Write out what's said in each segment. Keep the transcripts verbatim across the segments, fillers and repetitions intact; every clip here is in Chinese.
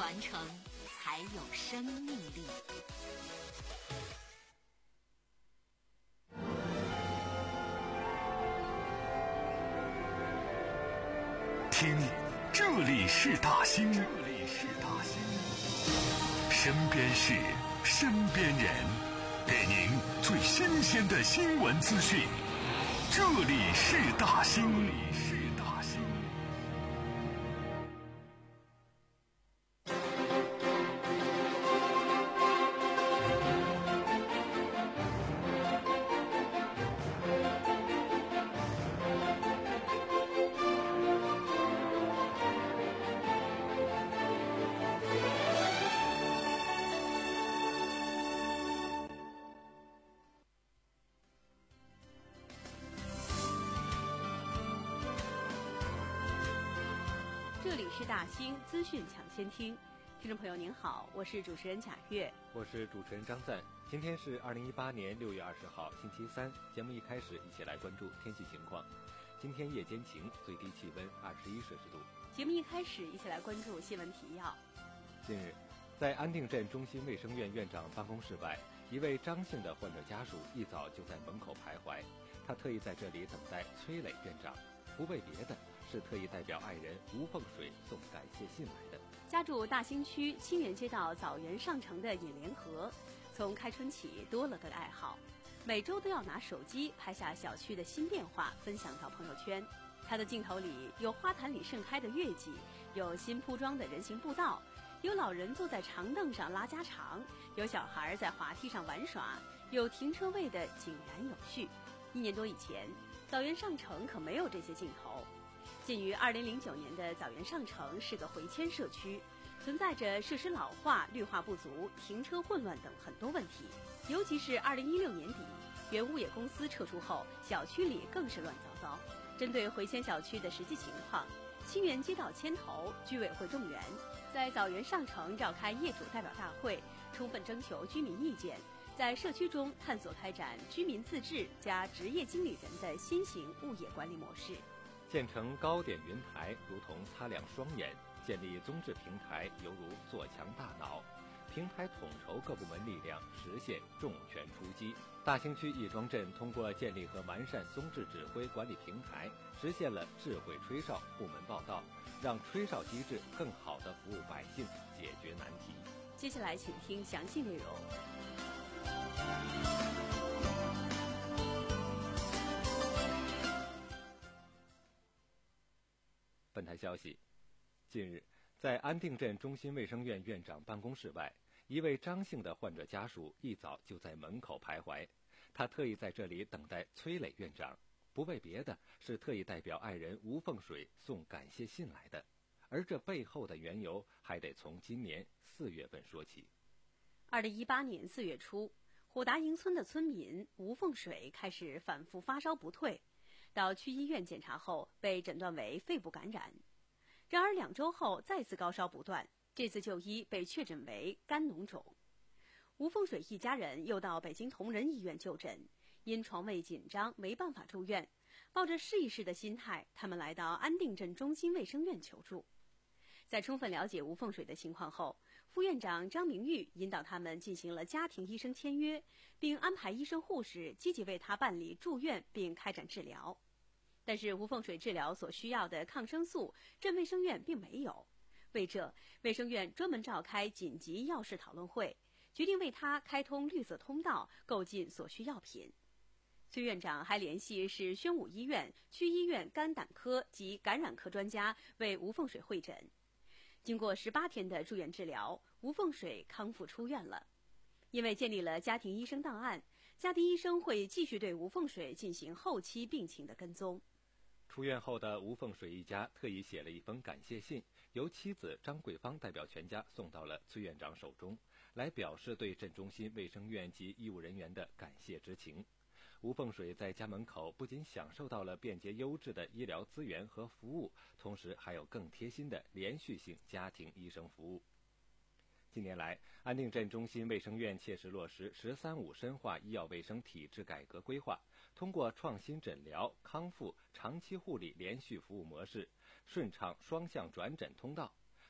传承才有生命力。 听，这里是大兴，这里是大兴，身边事，身边人，给您最新鲜的新闻资讯。这里是大兴，这里是大兴。 这里是大兴资讯抢先听，听众朋友您好，我是主持人贾月， 我是主持人张赞。今天是二零一八年六月二十号，星期三。节目一开始，一起来关注天气情况。今天夜间晴，最低气温二十一摄氏度。 节目一开始，一起来关注新闻提要。 近日，在安定镇中心卫生院院长办公室外，一位张姓的患者家属一早就在门口徘徊，他特意在这里等待崔磊院长，不为别的，是特意代表爱人吴凤水送感谢信来的。 家住大兴区清源街道枣园上城的尹连河，从开春起多了个爱好，每周都要拿手机拍下小区的新变化，分享到朋友圈。他的镜头里有花坛里盛开的月季，有新铺装的人行步道，有老人坐在长凳上拉家常，有小孩在滑梯上玩耍，有停车位的井然有序。一年多以前，枣园上城可没有这些镜头。建于二零零九年的枣园上城是个回迁社区，存在着设施老化、绿化不足、停车混乱等很多问题。尤其是二零一六年底，原物业公司撤出后，小区里更是乱糟糟。针对回迁小区的实际情况，清源街道牵头，居委会动员，在枣园上城召开业主代表大会，充分征求居民意见，在社区中探索开展居民自治加职业经理人的新型物业管理模式。 建成高点云台如同擦亮双眼，建立综治平台犹如做强大脑，平台统筹各部门力量，实现重拳出击。大兴区亦庄镇通过建立和完善综治指挥管理平台，实现了智慧吹哨、部门报道，让吹哨机制更好地服务百姓，解决难题。 接下来请听详细内容。 本台消息，近日，在安定镇中心卫生院院长办公室外，一位张姓的患者家属一早就在门口徘徊，他特意在这里等待崔磊院长，不为别的，是特意代表爱人吴凤水送感谢信来的。而这背后的缘由，还得从今年四月份说起。 二零一八年四月初，虎达营村的村民吴凤水开始反复发烧不退，到区医院检查后被诊断为肺部感染。然而两周后再次高烧不断，这次就医被确诊为肝脓肿。吴凤水一家人又到北京同仁医院就诊，因床位紧张没办法住院，抱着试一试的心态，他们来到安定镇中心卫生院求助。在充分了解吴凤水的情况后，副院长张明玉引导他们进行了家庭医生签约，并安排医生护士积极为他办理住院并开展治疗。但是吴凤水治疗所需要的抗生素，镇卫生院并没有。为这，卫生院专门召开紧急药事讨论会，决定为他开通绿色通道，购进所需药品。崔院长还联系市宣武医院、区医院肝胆科及感染科专家为吴凤水会诊。经过十八天的住院治疗，吴凤水康复出院了。因为建立了家庭医生档案，家庭医生会继续对吴凤水进行后期病情的跟踪。 出院后的吴凤水一家特意写了一封感谢信，由妻子张桂芳代表全家送到了崔院长手中，来表示对镇中心卫生院及医务人员的感谢之情。吴凤水在家门口不仅享受到了便捷优质的医疗资源和服务，同时还有更贴心的连续性家庭医生服务。近年来，安定镇中心卫生院切实落实“十三五”深化医药卫生体制改革规划，通过创新诊疗、康复、长期护理连续服务模式，顺畅双向转诊通道，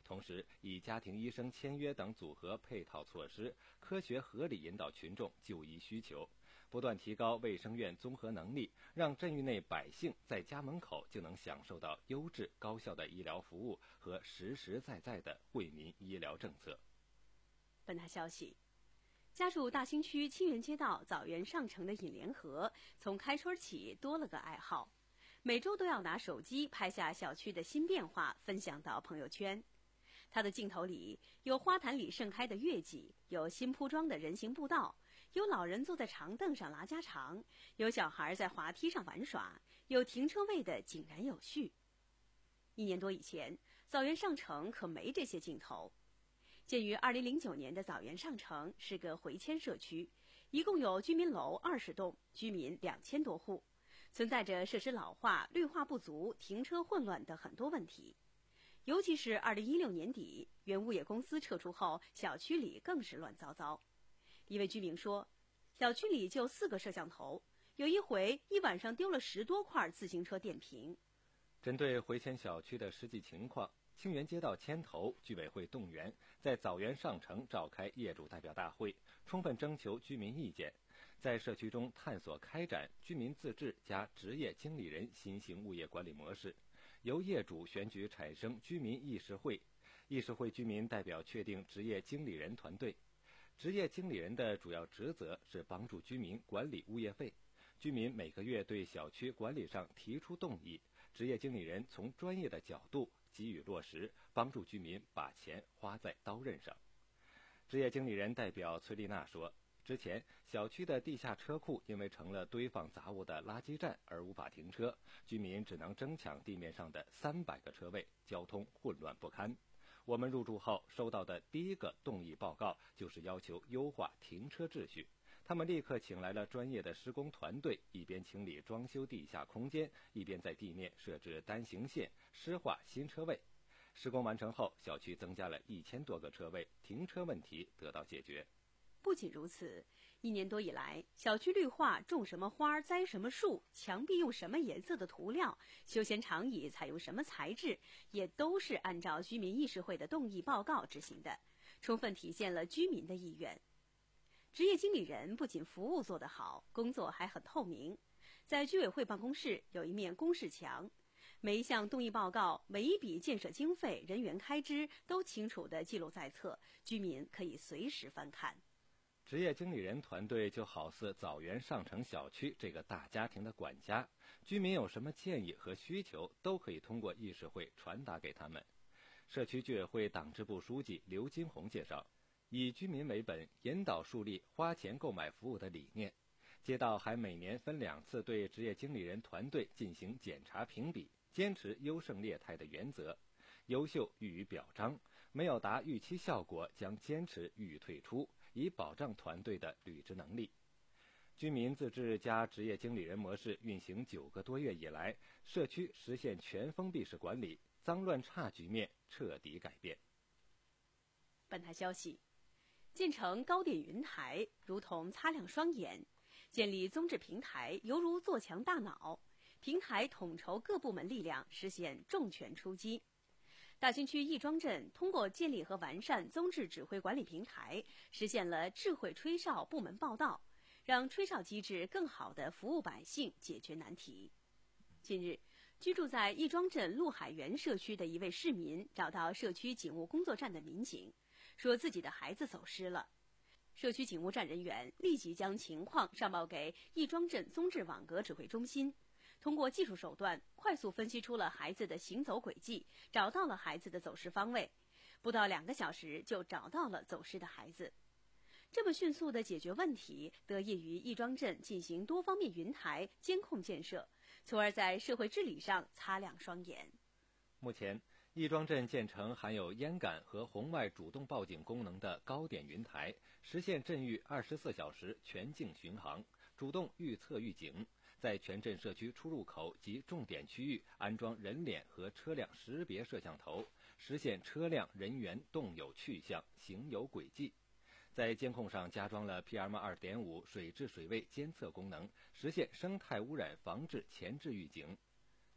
同时以家庭医生签约等组合配套措施，科学合理引导群众就医需求，不断提高卫生院综合能力，让镇域内百姓在家门口就能享受到优质高效的医疗服务和实实在在的惠民医疗政策。 本台消息，家住大兴区清源街道枣园上城的尹连河，从开春起多了个爱好，每周都要拿手机拍下小区的新变化，分享到朋友圈。他的镜头里有花坛里盛开的月季，有新铺装的人行步道，有老人坐在长凳上拉家常，有小孩在滑梯上玩耍，有停车位的井然有序。一年多以前，枣园上城可没这些镜头。建于二零零九年的枣园上城是个回迁社区，一共有居民楼二十栋，居民两千多户，存在着设施老化、绿化不足、停车混乱等很多问题。尤其是二零一六年底，原物业公司撤出后，小区里更是乱糟糟。一位居民说，小区里就四个摄像头，有一回一晚上丢了十多块自行车电瓶。 针对回迁小区的实际情况，清源街道牵头，居委会动员，在枣园上城召开业主代表大会，充分征求居民意见，在社区中探索开展居民自治加职业经理人新型物业管理模式，由业主选举产生居民议事会，议事会居民代表确定职业经理人团队。职业经理人的主要职责是帮助居民管理物业费，居民每个月对小区管理上提出动议，职业经理人从专业的角度给予落实，帮助居民把钱花在刀刃上。职业经理人代表崔丽娜说，之前小区的地下车库因为成了堆放杂物的垃圾站而无法停车，居民只能争抢地面上的三百个车位，交通混乱不堪。我们入住后收到的第一个动议报告就是要求优化停车秩序，他们立刻请来了专业的施工团队，一边清理装修地下空间，一边在地面设置单行线，施划新车位。施工完成后，小区增加了一千多个车位，停车问题得到解决。 不仅如此，一年多以来，小区绿化种什么花、栽什么树，墙壁用什么颜色的涂料，休闲长椅采用什么材质，也都是按照居民议事会的动议报告执行的，充分体现了居民的意愿。职业经理人不仅服务做得好，工作还很透明。在居委会办公室有一面公示墙，每一项动议报告、每一笔建设经费、人员开支都清楚地记录在册，居民可以随时翻看。 职业经理人团队就好似枣园上城小区这个大家庭的管家，居民有什么建议和需求，都可以通过议事会传达给他们。社区居委会党支部书记刘金红介绍，以居民为本，引导树立花钱购买服务的理念。街道还每年分两次对职业经理人团队进行检查评比，坚持优胜劣汰的原则，优秀予以表彰，没有达预期效果将坚持予以退出，以保障团队的履职能力。居民自治加职业经理人模式运行九个多月以来，社区实现全封闭式管理，脏乱差局面彻底改变。 本台消息，建成高点云台如同擦亮双眼，建立综治平台犹如做强大脑，平台统筹各部门力量，实现重拳出击。大兴区亦庄镇通过建立和完善综治指挥管理平台，实现了智慧吹哨部门报到，让吹哨机制更好地服务百姓，解决难题。近日，居住在亦庄镇陆海园社区的一位市民找到社区警务工作站的民警，说自己的孩子走失了。社区警务站人员立即将情况上报给亦庄镇综治网格指挥中心，通过技术手段快速分析出了孩子的行走轨迹，找到了孩子的走失方位，不到两个小时就找到了走失的孩子。这么迅速地解决问题，得益于亦庄镇进行多方面云台监控建设，从而在社会治理上擦亮双眼。 目前，亦庄镇建成含有烟感和红外主动报警功能的高点云台，实现镇域二十四小时全境巡航，主动预测预警，在全镇社区出入口及重点区域安装人脸和车辆识别摄像头，实现车辆人员动有去向、行有轨迹。在监控上加装了 P M 二点五 水质水位监测功能，实现生态污染防治前置预警。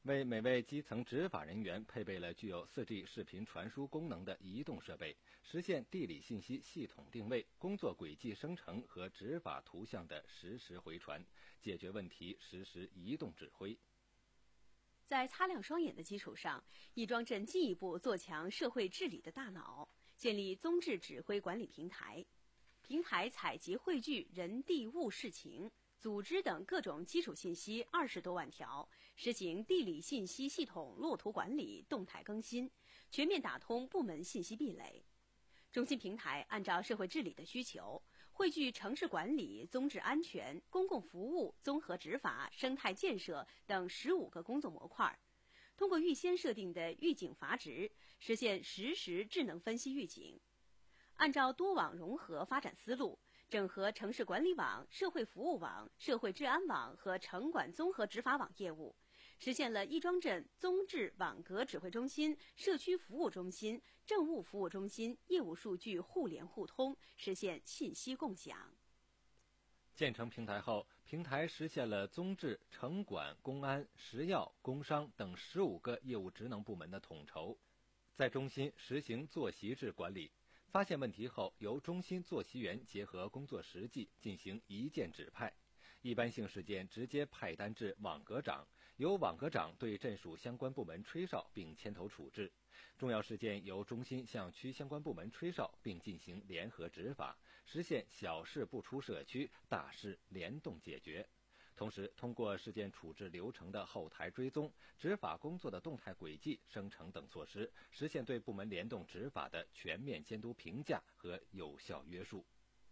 为每位基层执法人员配备了具有 四 G 视频传输功能的移动设备，实现地理信息系统定位、工作轨迹生成和执法图像的实时回传，解决问题实时移动指挥。 在擦亮双眼的基础上，亦庄镇进一步做强社会治理的大脑，建立综治指挥管理平台。平台采集汇聚人地物事情、组织等各种基础信息二十多万条，实行地理信息系统落图管理、动态更新，全面打通部门信息壁垒。中心平台按照社会治理的需求，汇聚城市管理、综治安全、公共服务、综合执法、生态建设等十五个工作模块，通过预先设定的预警阀值，实现实时智能分析预警。按照多网融合发展思路，整合城市管理网、社会服务网、社会治安网和城管综合执法网业务，实现了亦庄镇综治网格指挥中心、社区服务中心、政务服务中心业务数据互联互通，实现信息共享。 建成平台后，平台实现了综治、城管、公安、食药、工商等十五个业务职能部门的统筹，在中心实行坐席制管理。发现问题后，由中心坐席员结合工作实际进行一键指派，一般性事件直接派单至网格长，由网格长对镇属相关部门吹哨并牵头处置；重要事件由中心向区相关部门吹哨并进行联合执法，实现小事不出社区，大事联动解决。同时，通过事件处置流程的后台追踪、执法工作的动态轨迹生成等措施，实现对部门联动执法的全面监督评价和有效约束。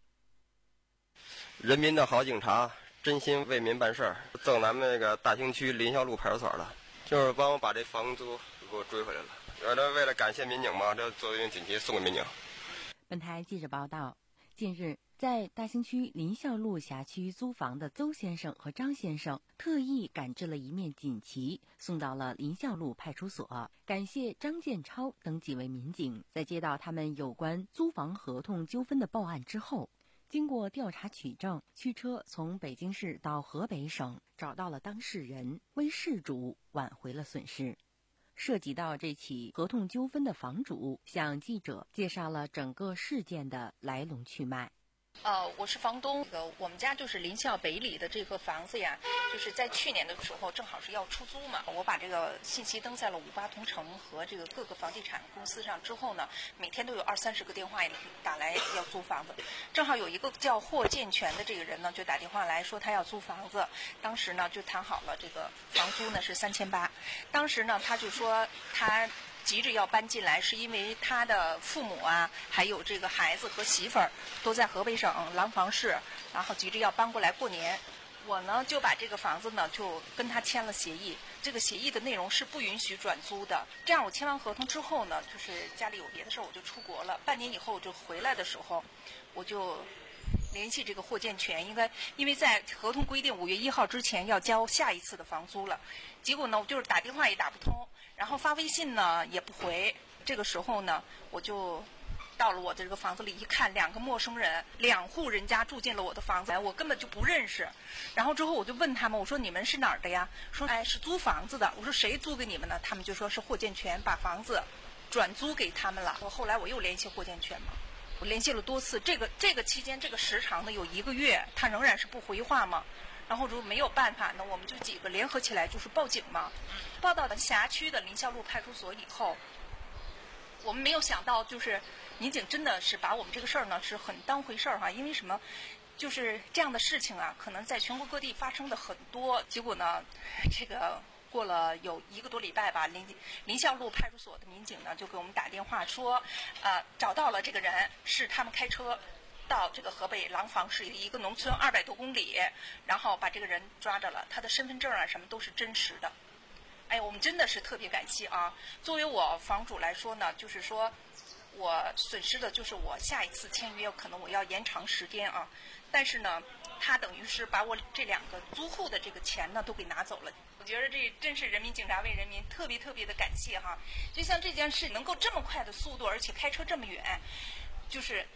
人民的好警察，真心为民办事儿。赠咱们那个大兴区林孝路派出所了，就是帮我把这房租给我追回来了。有的为了感谢民警嘛，这作为锦旗送给民警。 本台记者报道，近日，在大兴区林孝路辖区租房的邹先生和张先生特意赶制了一面锦旗，送到了林孝路派出所，感谢张建超等几位民警在接到他们有关租房合同纠纷的报案之后，经过调查取证，驱车从北京市到河北省，找到了当事人，为事主挽回了损失。涉及到这起合同纠纷的房主向记者介绍了整个事件的来龙去脉。 呃，我是房东。这个我们家就是林孝北里的这个房子呀，就是在去年的时候正好是要出租嘛。我把这个信息登在了五八同城和这个各个房地产公司上之后呢，每天都有二三十个电话打来要租房子。正好有一个叫霍建全的这个人呢，就打电话来说他要租房子。当时呢就谈好了这个房租呢是三千八。当时呢他就说他急着要搬进来，是因为他的父母啊，还有这个孩子和媳妇儿都在河北省廊坊市，然后急着要搬过来过年。我呢就把这个房子呢就跟他签了协议，这个协议的内容是不允许转租的。这样我签完合同之后呢，就是家里有别的事儿，我就出国了。半年以后就回来的时候，我就联系这个霍建全，应该因为在合同规定五月一号之前要交下一次的房租了。结果呢，我就是打电话也打不通，然后发微信呢也不回。这个时候呢，我就到了我的这个房子里一看，两个陌生人，两户人家住进了我的房子，我根本就不认识。然后之后我就问他们，我说你们是哪儿的呀？说哎是租房子的。我说谁租给你们的？他们就说是霍建全把房子转租给他们了。我后来我又联系霍建全嘛。我联系了多次，这个这个期间这个时长呢有一个月，他仍然是不回话嘛。然后如果没有办法呢，我们就几个联合起来就是报警嘛。报到了辖区的林孝路派出所以后，我们没有想到就是民警真的是把我们这个事儿呢是很当回事儿哈，因为什么？就是这样的事情啊，可能在全国各地发生的很多。结果呢，这个过了有一个多礼拜吧，林林孝路派出所的民警呢就给我们打电话说，呃，找到了这个人，是他们开车到这个河北廊坊市一个农村二百多公里，然后把这个人抓着了，他的身份证啊什么都是真实的。哎，我们真的是特别感谢啊！作为我房主来说呢，就是说我损失的就是我下一次签约可能我要延长时间啊，但是呢，他等于是把我这两个租户的这个钱呢都给拿走了。我觉得这真是人民警察为人民，特别特别的感谢哈！就像这件事能够这么快的速度，而且开车这么远，就是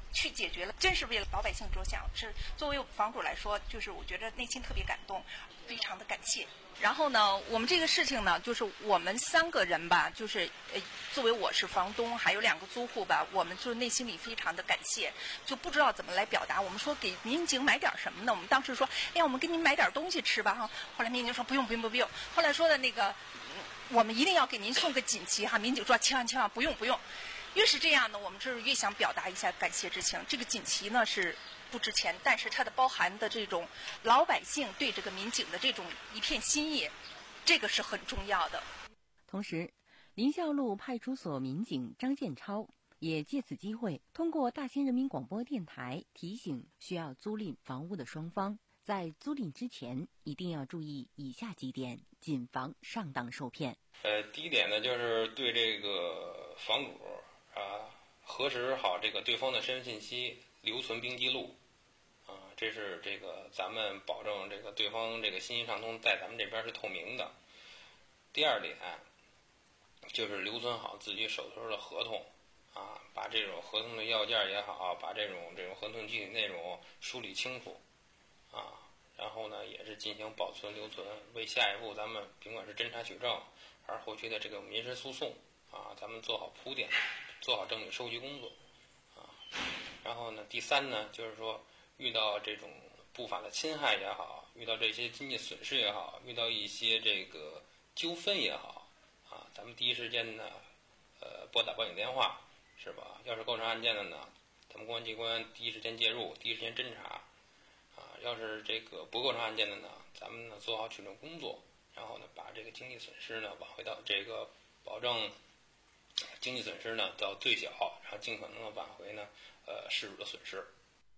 去解决了，真是为了老百姓着想。是作为房主来说，就是我觉得内心特别感动，非常的感谢。然后呢，我们这个事情呢，就是我们三个人吧，就是呃，作为我是房东，还有两个租户吧，我们就是内心里非常的感谢，就不知道怎么来表达。我们说给民警买点什么呢？我们当时说，哎呀，我们给您买点东西吃吧哈。后来民警说不用不用不用。后来说的那个，我们一定要给您送个锦旗哈。民警说千万千万不用不用。越是这样呢，我们就是越想表达一下感谢之情。这个锦旗呢是不值钱，但是它的包含的这种老百姓对这个民警的这种一片心意，这个是很重要的。 同时，临孝路派出所民警张建超也借此机会，通过大兴人民广播电台提醒需要租赁房屋的双方，在租赁之前一定要注意以下几点，谨防上当受骗。 呃，第一点呢，就是对这个房主啊，核实好这个对方的身份信息，留存并记录，啊，这是这个咱们保证这个对方这个信息畅通，在咱们这边是透明的。第二点，就是留存好自己手头的合同，啊，把这种合同的要件也好，把这种这种合同具体内容梳理清楚，啊，然后呢，也是进行保存留存，为下一步咱们甭管是侦查取证，还是后期的这个民事诉讼，啊，咱们做好铺垫。做好证据收集工作，啊，然后呢，第三呢，就是说遇到这种不法的侵害也好，遇到这些经济损失也好，遇到一些这个纠纷也好，啊，咱们第一时间呢，呃，拨打报警电话，是吧？要是构成案件的呢，咱们公安机关第一时间介入，第一时间侦查，啊，要是这个不构成案件的呢，咱们呢做好取证工作，然后呢，把这个经济损失呢挽回到这个保证。经济损失呢到最小，然后尽可能的挽回呢，呃，事主的损失。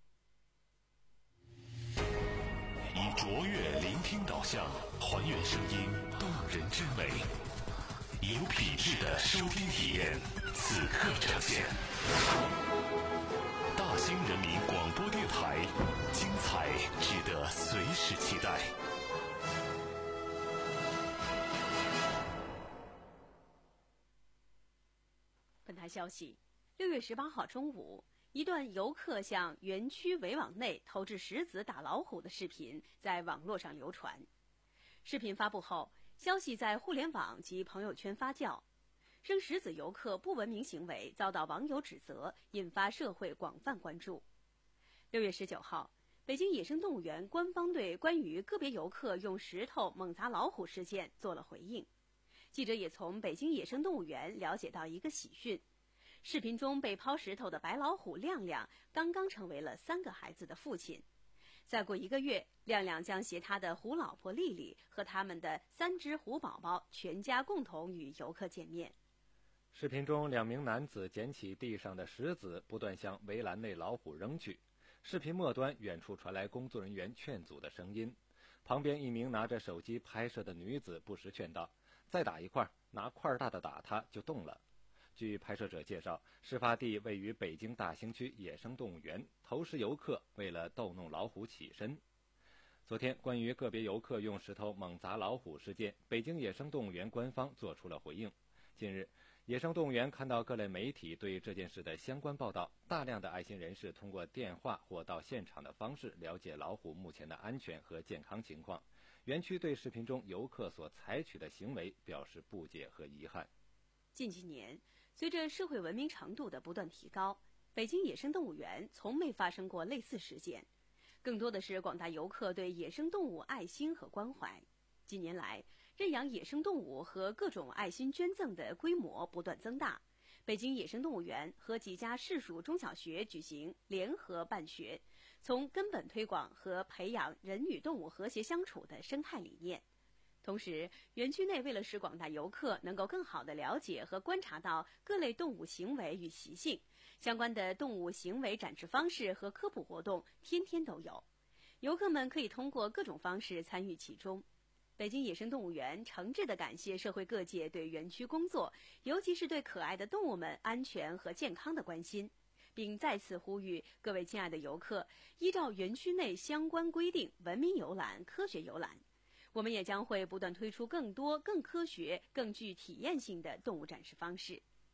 以卓越聆听导向，还原声音动人之美，有品质的收听体验，此刻呈现。大兴人民广播电台，精彩值得随时期待。 本台消息，六月十八号中午，一段游客向园区围网内投掷石子打老虎的视频在网络上流传。视频发布后，消息在互联网及朋友圈发酵，扔石子游客不文明行为遭到网友指责，引发社会广泛关注。六月十九号，北京野生动物园官方对关于个别游客用石头猛砸老虎事件做了回应。记者也从北京野生动物园了解到一个喜讯，视频中被抛石头的白老虎亮亮刚刚成为了三个孩子的父亲。再过一个月，亮亮将携他的虎老婆丽丽和他们的三只虎宝宝全家共同与游客见面。 视频中，两名男子捡起地上的石子，不断向围栏内老虎扔去。视频末端，远处传来工作人员劝阻的声音，旁边一名拿着手机拍摄的女子不时劝道：“再打一块，拿块大的打它就动了。”据拍摄者介绍，事发地位于北京大兴区野生动物园，投石游客为了逗弄老虎起身。昨天，关于个别游客用石头猛砸老虎事件，北京野生动物园官方做出了回应。近日，野生动物园看到各类媒体对这件事的相关报道，大量的爱心人士通过电话或到现场的方式了解老虎目前的安全和健康情况。园区对视频中游客所采取的行为表示不解和遗憾。 近几年，随着社会文明程度的不断提高，北京野生动物园从没发生过类似事件，更多的是广大游客对野生动物爱心和关怀。近年来，认养野生动物和各种爱心捐赠的规模不断增大。北京野生动物园和几家市属中小学举行联合办学，从根本推广和培养人与动物和谐相处的生态理念。同时，园区内为了使广大游客能够更好地了解和观察到各类动物行为与习性，相关的动物行为展示方式和科普活动天天都有，游客们可以通过各种方式参与其中。北京野生动物园诚挚地感谢社会各界对园区工作，尤其是对可爱的动物们安全和健康的关心，并再次呼吁各位亲爱的游客，依照园区内相关规定文明游览、科学游览。我们也将会不断推出更多、更科学、更具体验性的动物展示方式。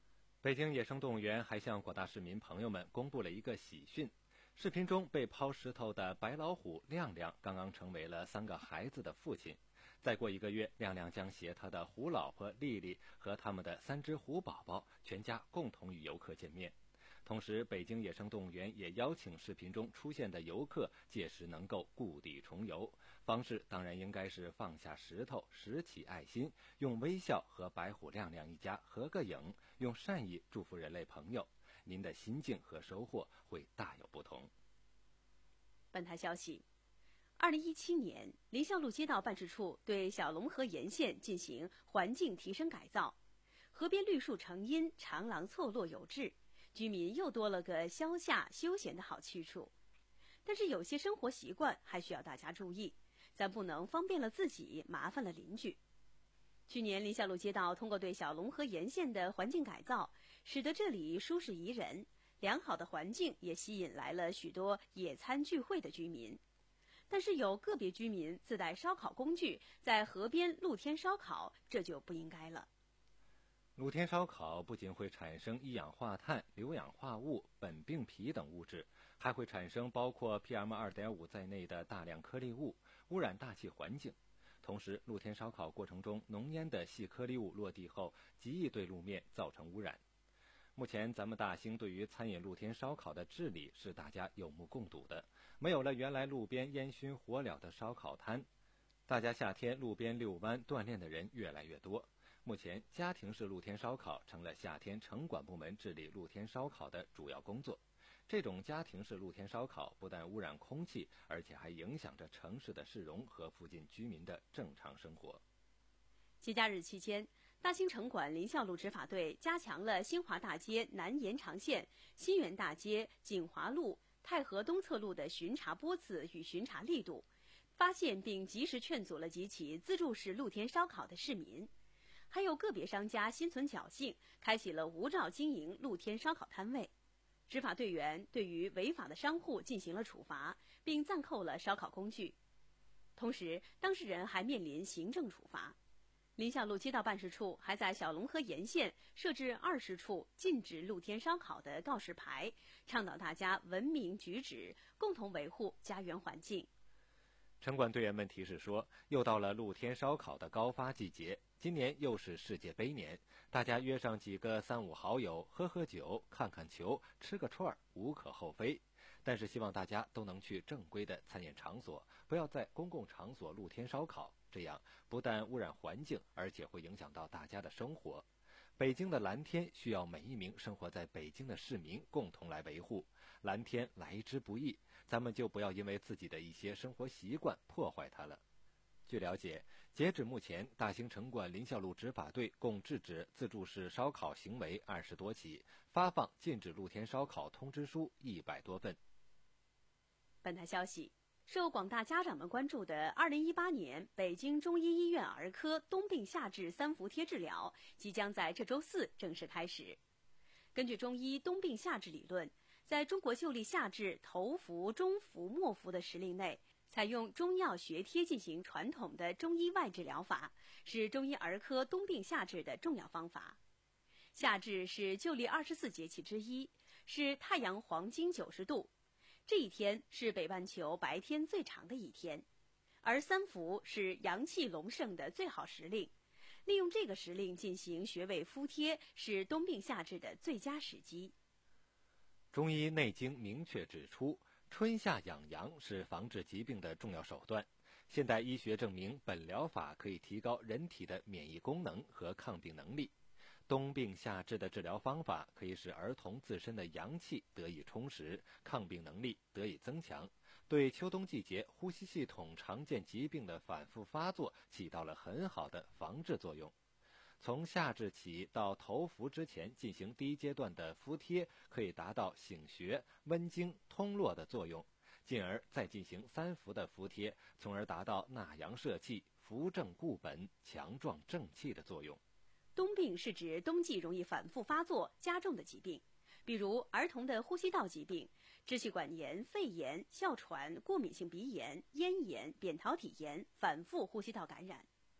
北京野生动物园还向广大市民朋友们公布了一个喜讯。视频中被抛石头的白老虎亮亮刚刚成为了三个孩子的父亲。再过一个月，亮亮将携他的虎老婆丽丽和他们的三只虎宝宝全家共同与游客见面。同时，北京野生动物园也邀请视频中出现的游客届时能够故地重游，方式当然应该是放下石头，拾起爱心，用微笑和白虎亮亮一家合个影，用善意祝福人类朋友，您的心境和收获会大有不同。 本台消息，二零一七年，林孝路街道办事处对小龙河沿线进行环境提升改造，河边绿树成荫，长廊错落有致，居民又多了个消夏休闲的好去处。但是有些生活习惯还需要大家注意，咱不能方便了自己，麻烦了邻居。去年林孝路街道通过对小龙河沿线的环境改造，使得这里舒适宜人，良好的环境也吸引来了许多野餐聚会的居民。但是有个别居民自带烧烤工具在河边露天烧烤，这就不应该了。 露天烧烤不仅会产生一氧化碳、硫氧化物、苯并芘等物质，还会产生包括 P M 二点五 在内的大量颗粒物，污染大气环境。同时，露天烧烤过程中浓烟的细颗粒物落地后，极易对路面造成污染。目前咱们大兴对于餐饮露天烧烤的治理是大家有目共睹的，没有了原来路边烟熏火燎的烧烤摊，大家夏天路边遛弯锻炼的人越来越多。目前家庭式露天烧烤成了夏天城管部门治理露天烧烤的主要工作。这种家庭式露天烧烤不但污染空气，而且还影响着城市的市容和附近居民的正常生活。 节假日期间，大兴城管林孝路执法队加强了新华大街南延长线、新源大街、锦华路、太和东侧路的巡查波次与巡查力度，发现并及时劝阻了几起自助式露天烧烤的市民。还有个别商家心存侥幸，开启了无照经营露天烧烤摊位。执法队员对于违法的商户进行了处罚，并暂扣了烧烤工具。同时，当事人还面临行政处罚。林孝路街道办事处还在小龙河沿线设置二十处禁止露天烧烤的告示牌，倡导大家文明举止，共同维护家园环境。 城管队员们提示说，又到了露天烧烤的高发季节，今年又是世界杯年，大家约上几个三五好友，喝喝酒，看看球，吃个串儿，无可厚非。但是希望大家都能去正规的餐饮场所，不要在公共场所露天烧烤，这样不但污染环境，而且会影响到大家的生活。北京的蓝天需要每一名生活在北京的市民共同来维护，蓝天来之不易，咱们就不要因为自己的一些生活习惯破坏它了。据了解，截止目前，大兴城管林孝路执法队共制止自助式烧烤行为二十多起，发放禁止露天烧烤通知书一百多份。 本台消息，受广大家长们关注的二零一八年北京中医医院儿科冬病夏治三伏贴治疗即将在这周四正式开始。根据中医冬病夏治理论，在中国旧历夏治头伏、中伏、末伏的时令内，采用中药学贴进行传统的中医外治疗法，是中医儿科冬病夏治的重要方法。夏至是旧历二十四节气之一，是太阳黄金九十度，这一天是北半球白天最长的一天，而三伏是阳气隆盛的最好时令，利用这个时令进行穴位敷贴是冬病夏治的最佳时机。 中医内经明确指出，春夏养阳是防治疾病的重要手段。现代医学证明，本疗法可以提高人体的免疫功能和抗病能力。冬病夏治的治疗方法可以使儿童自身的阳气得以充实，抗病能力得以增强，对秋冬季节呼吸系统常见疾病的反复发作起到了很好的防治作用。从夏至起到头伏之前进行第一阶段的敷贴，可以达到醒穴、温经、通络的作用，进而再进行三伏的敷贴，从而达到纳阳摄气、扶正固本、强壮正气的作用。 冬病是指冬季容易反复发作加重的疾病，比如儿童的呼吸道疾病、支气管炎、肺炎、哮喘、过敏性鼻炎、咽炎、扁桃体炎、反复呼吸道感染。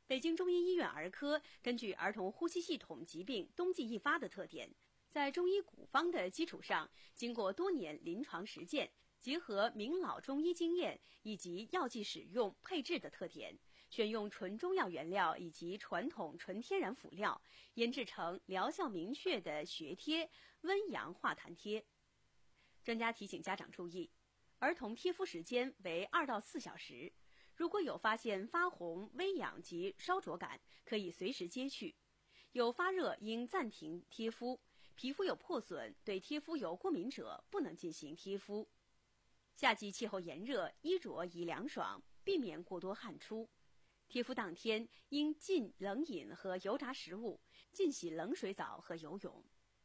北京中医医院儿科根据儿童呼吸系统疾病冬季易发的特点，在中医古方的基础上，经过多年临床实践，结合明老中医经验以及药剂使用配置的特点，选用纯中药原料以及传统纯天然辅料，研制成疗效明确的学贴温阳化痰贴。专家提醒家长注意，儿童贴敷时间为二到四小时，如果有发现发红、微痒及烧灼感，可以随时揭去；有发热应暂停贴敷；皮肤有破损、对贴敷有过敏者不能进行贴敷。夏季气候炎热，衣着宜凉爽，避免过多汗出。贴敷当天应禁冷饮和油炸食物，禁洗冷水澡和游泳。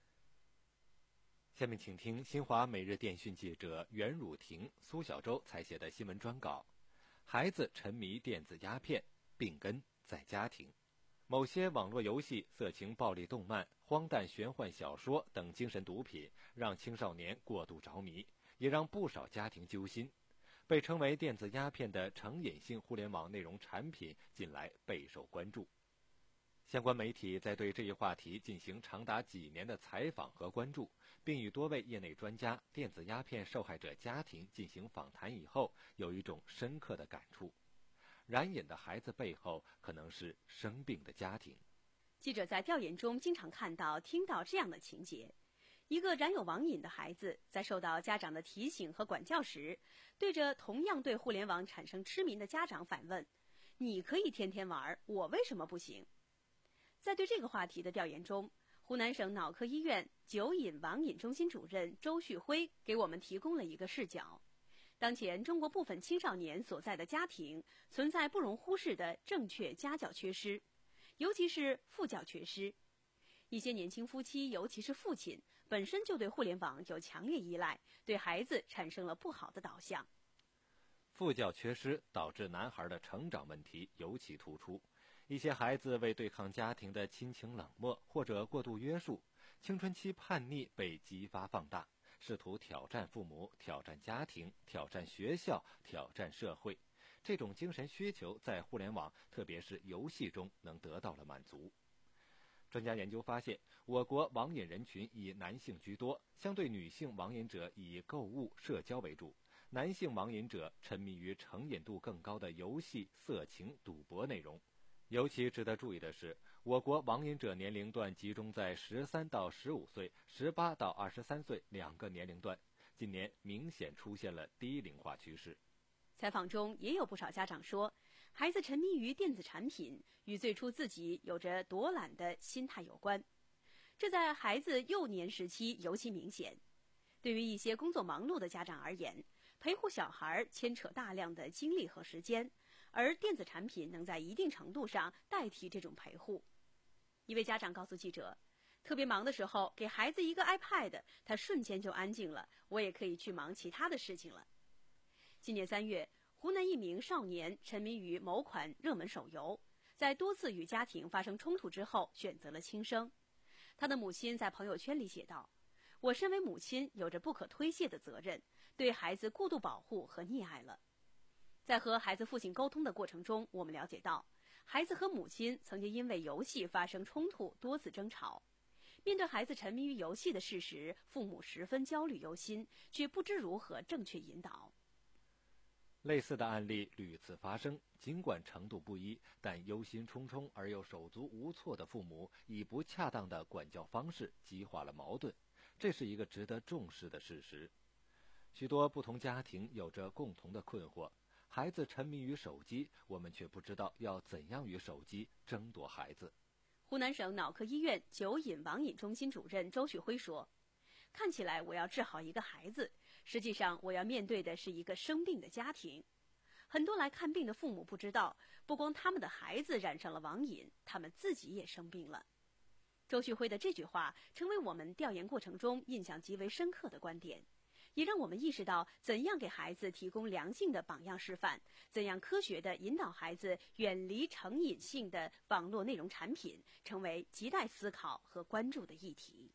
下面请听新华每日电讯记者袁汝婷、苏小舟采写的新闻专稿：孩子沉迷电子鸦片，病根在家庭。某些网络游戏、色情暴力动漫、荒诞玄幻小说等精神毒品，让青少年过度着迷，也让不少家庭揪心。被称为电子鸦片的成瘾性互联网内容产品近来备受关注。相关媒体在对这一话题进行长达几年的采访和关注，并与多位业内专家、电子鸦片受害者家庭进行访谈以后，有一种深刻的感触：染瘾的孩子背后可能是生病的家庭。 记者在调研中经常看到、听到这样的情节：一个染有网瘾的孩子，在受到家长的提醒和管教时，对着同样对互联网产生痴迷的家长反问：“你可以天天玩，我为什么不行？”在对这个话题的调研中，湖南省脑科医院酒瘾网瘾中心主任周旭辉给我们提供了一个视角。当前中国部分青少年所在的家庭存在不容忽视的正确家教缺失，尤其是父教缺失。一些年轻夫妻，尤其是父亲，本身就对互联网有强烈依赖，对孩子产生了不好的导向。 父教缺失导致男孩的成长问题尤其突出。一些孩子为对抗家庭的亲情冷漠或者过度约束，青春期叛逆被激发放大，试图挑战父母、挑战家庭、挑战学校、挑战社会。这种精神需求在互联网，特别是游戏中能得到了满足。专家研究发现，我国网瘾人群以男性居多，相对女性网瘾者以购物、社交为主。男性网瘾者沉迷于成瘾度更高的游戏、色情、赌博内容。尤其值得注意的是，我国网瘾者年龄段集中在十三到十五岁、十八到二十三岁两个年龄段，近年明显出现了低龄化趋势。 采访中也有不少家长说，孩子沉迷于电子产品与最初自己有着躲懒的心态有关，这在孩子幼年时期尤其明显。对于一些工作忙碌的家长而言，陪护小孩牵扯大量的精力和时间，而电子产品能在一定程度上代替这种陪护。一位家长告诉记者，特别忙的时候给孩子一个 iPad， 他瞬间就安静了，我也可以去忙其他的事情了。今年三月，湖南一名少年沉迷于某款热门手游，在多次与家庭发生冲突之后选择了轻生。他的母亲在朋友圈里写道：“我身为母亲有着不可推卸的责任，对孩子过度保护和溺爱了。”在和孩子父亲沟通的过程中，我们了解到，孩子和母亲曾经因为游戏发生冲突，多次争吵。面对孩子沉迷于游戏的事实，父母十分焦虑忧心，却不知如何正确引导。 类似的案例屡次发生，尽管程度不一，但忧心忡忡而又手足无措的父母以不恰当的管教方式激化了矛盾，这是一个值得重视的事实。许多不同家庭有着共同的困惑，孩子沉迷于手机，我们却不知道要怎样与手机争夺孩子。 湖南省脑科医院酒瘾网瘾中心主任周旭辉说，看起来我要治好一个孩子，实际上我要面对的是一个生病的家庭。很多来看病的父母不知道，不光他们的孩子染上了网瘾，他们自己也生病了。周旭辉的这句话成为我们调研过程中印象极为深刻的观点，也让我们意识到怎样给孩子提供良性的榜样示范，怎样科学地引导孩子远离成瘾性的网络内容产品，成为亟待思考和关注的议题。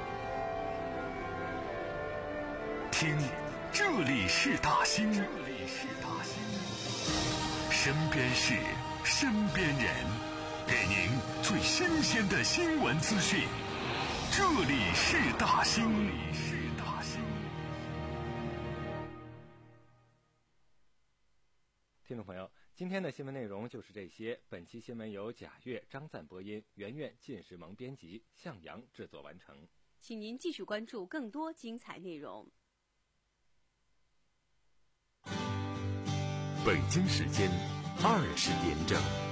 听，这里是大兴。这里是大兴，身边事，身边人，给您最新鲜的新闻资讯。这里是大兴，这里是大兴。 听众朋友，今天的新闻内容就是这些。本期新闻由贾越、张赞播音，圆圆、靳时萌编辑，向阳制作完成。 请您继续关注更多精彩内容。 北京时间二十点整。